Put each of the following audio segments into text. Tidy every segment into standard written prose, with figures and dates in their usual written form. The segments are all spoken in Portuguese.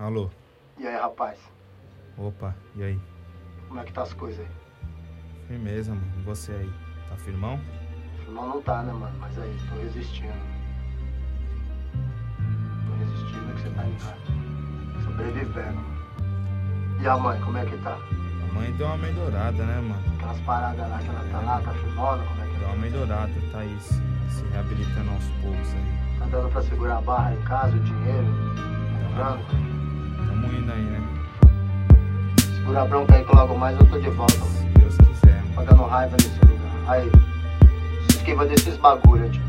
Alô? E aí, rapaz? Opa, e aí? Como é que tá as coisas aí? Firmeza, mano. E você aí? Tá firmão? Firmão não tá, né, mano? Mas aí, tô resistindo. Tô resistindo que você tá ligado. Sobrevivendo, mano. E a mãe, como é que tá? A mãe deu uma melhorada, né, mano? Aquelas paradas lá que ela tá lá, tá firmona, como é que Deu uma melhorada, tá aí se reabilitando aos poucos aí. tá dando pra segurar a barra em casa, o dinheiro? Tá dando? Tamo indo aí, né? Segura a bronca aí que logo mais eu tô de volta, mano. Se Deus quiser, mano. Pagando raiva nesse lugar. Aí, se esquiva desses bagulho, tio.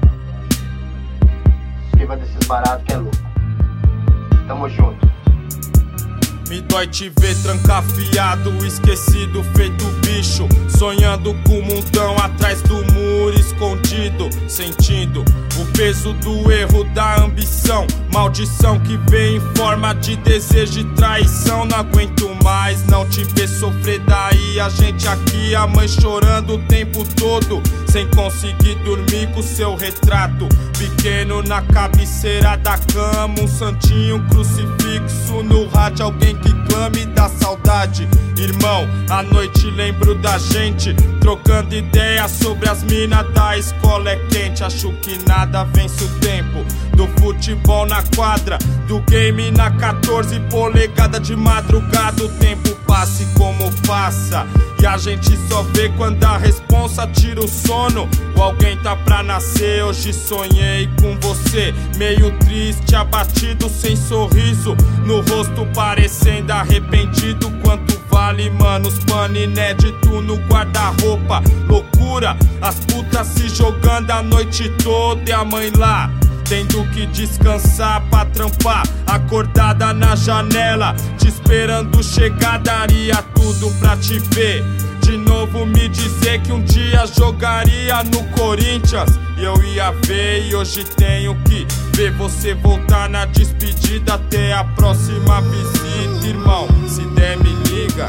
Se esquiva desses baratos que é louco. Tamo junto. Me dói te ver trancafiado, esquecido, feito bicho. Sonhando com o mundão atrás do muro escondido. Sentindo o peso do erro, da ambição. Maldição que vem em forma de desejo e traição. Não aguento mais não te ver sofrer, daí a gente aqui, a mãe chorando o tempo todo, sem conseguir dormir com seu retrato pequeno na cabeceira da cama. Um santinho, um crucifixo no rádio, alguém que clame da saudade. Irmão, à noite lembro da gente trocando ideias sobre as minas da escola. É quente, acho que nada vence o tempo do futebol na quadra, do game na 14 polegada de madrugada. O tempo passa e como passa, e a gente só vê quando a responsa tira o sono. Ou alguém tá pra nascer. Hoje sonhei com você, meio triste, abatido, sem sorriso no rosto, parecendo arrependido. Quanto vale, mano, os pano inédito no guarda-roupa. Loucura, as putas se jogando a noite toda e a mãe lá tendo que descansar pra trampar, acordada na janela, te esperando chegar. Daria tudo pra te ver de novo, me dizer que um dia jogaria no Corinthians. E eu ia ver, e hoje tenho que ver você voltar na despedida. Até a próxima visita, irmão, se der me liga.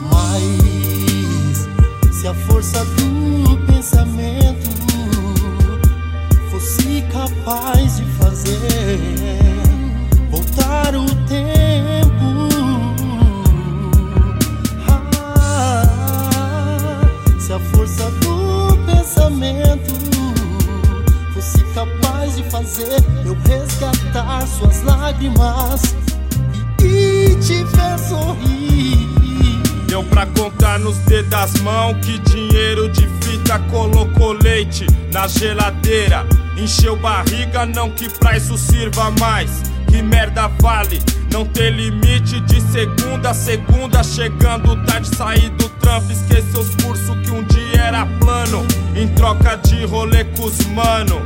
Mas se a força do pensamento fosse capaz de fazer voltar o tempo, se a força do pensamento fosse capaz de fazer eu resgatar suas lágrimas e te ver sorrir. Deu pra contar nos dedos das mãos que dinheiro de fita colocou leite na geladeira, encheu barriga, não que pra isso sirva mais. Que merda vale não ter limite de segunda a segunda, chegando tarde, sair do trampo, esquecer os cursos que um dia era plano, em troca de rolê com os mano.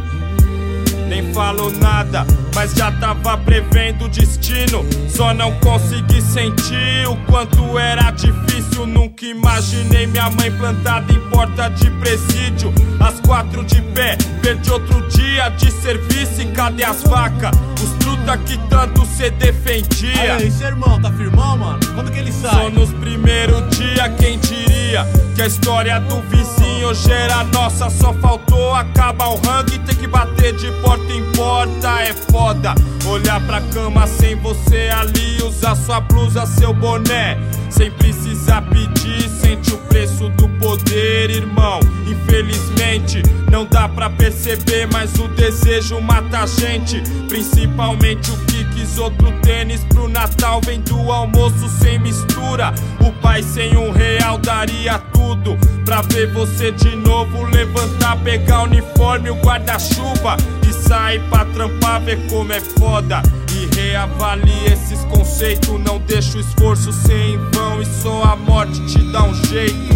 Nem falo nada, mas já tava prevendo o destino. Só não consegui sentir o quanto era difícil. Nunca imaginei minha mãe plantada em porta de presídio. Às 4 de pé, perdi outro dia de serviço. E cadê as vacas? Os truta que tanto cê defendia. Aí, seu irmão, tá firmão, mano? Quando que ele sai? Só nos primeiros dias, quem diria que a história do vizinho hoje era nossa. Só faltou acabar o rangue, ter que bater de porta em porta. É foda olhar pra cama sem você ali, usar sua blusa, seu boné, sem precisar pedir. Sente o preço do poder, irmão. Infelizmente não dá pra perceber, mas o desejo mata a gente. Principalmente o que quis outro tênis pro Natal, vem do almoço sem mistura. O pai sem R$1 daria tudo pra ver você de novo levantar, pegar o uniforme, o guarda-chuva e sair pra trampar, ver como é foda. E reavalie esses conceitos, não deixa o esforço ser em vão, e só a morte te dá um jeito.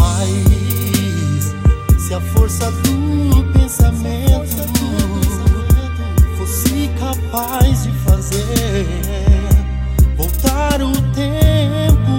Mas se a força do pensamento fosse capaz de fazer voltar o tempo,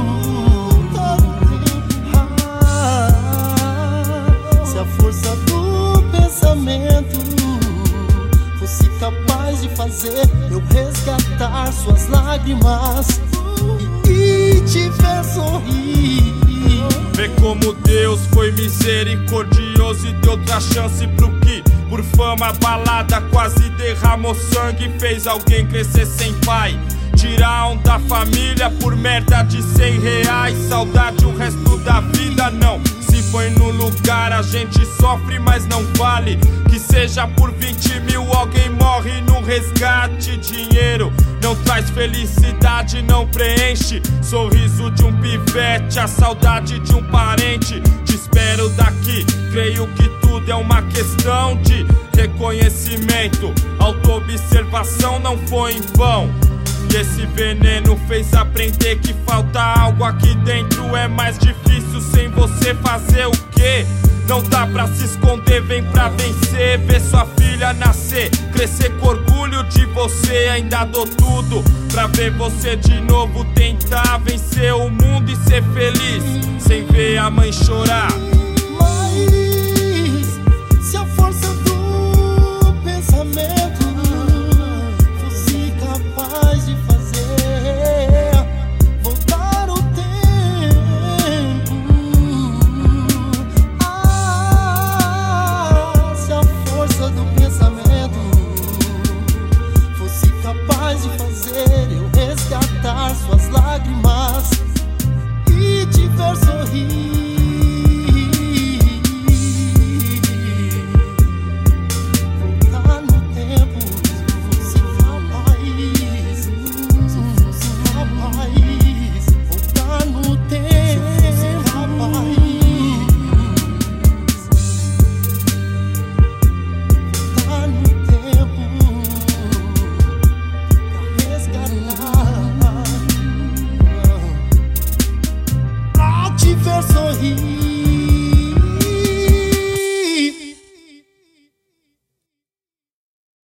se a força do pensamento fosse capaz de fazer eu resgatar suas lágrimas e te ver sorrir. Vê como Deus foi misericordioso e deu outra chance pro que por fama balada quase derramou sangue, fez alguém crescer sem pai. tirar um da família por merda de 100 reais. Saudade o resto da vida, não. Se põe no lugar, a gente sofre, mas não vale. Que seja por 20 mil, alguém morre no resgate. Dinheiro não traz felicidade, não preenche. Sorriso de um pivete, a saudade de um parente. Te espero daqui, creio que tudo é uma questão de reconhecimento. Autoobservação não foi em vão. E esse veneno fez aprender que falta algo aqui dentro. É mais difícil sem você fazer o quê? Não dá pra se esconder, vem pra vencer. Ver sua filha nascer, crescer com orgulho de você. Ainda dou tudo pra ver você de novo tentar vencer o mundo e ser feliz sem ver a mãe chorar.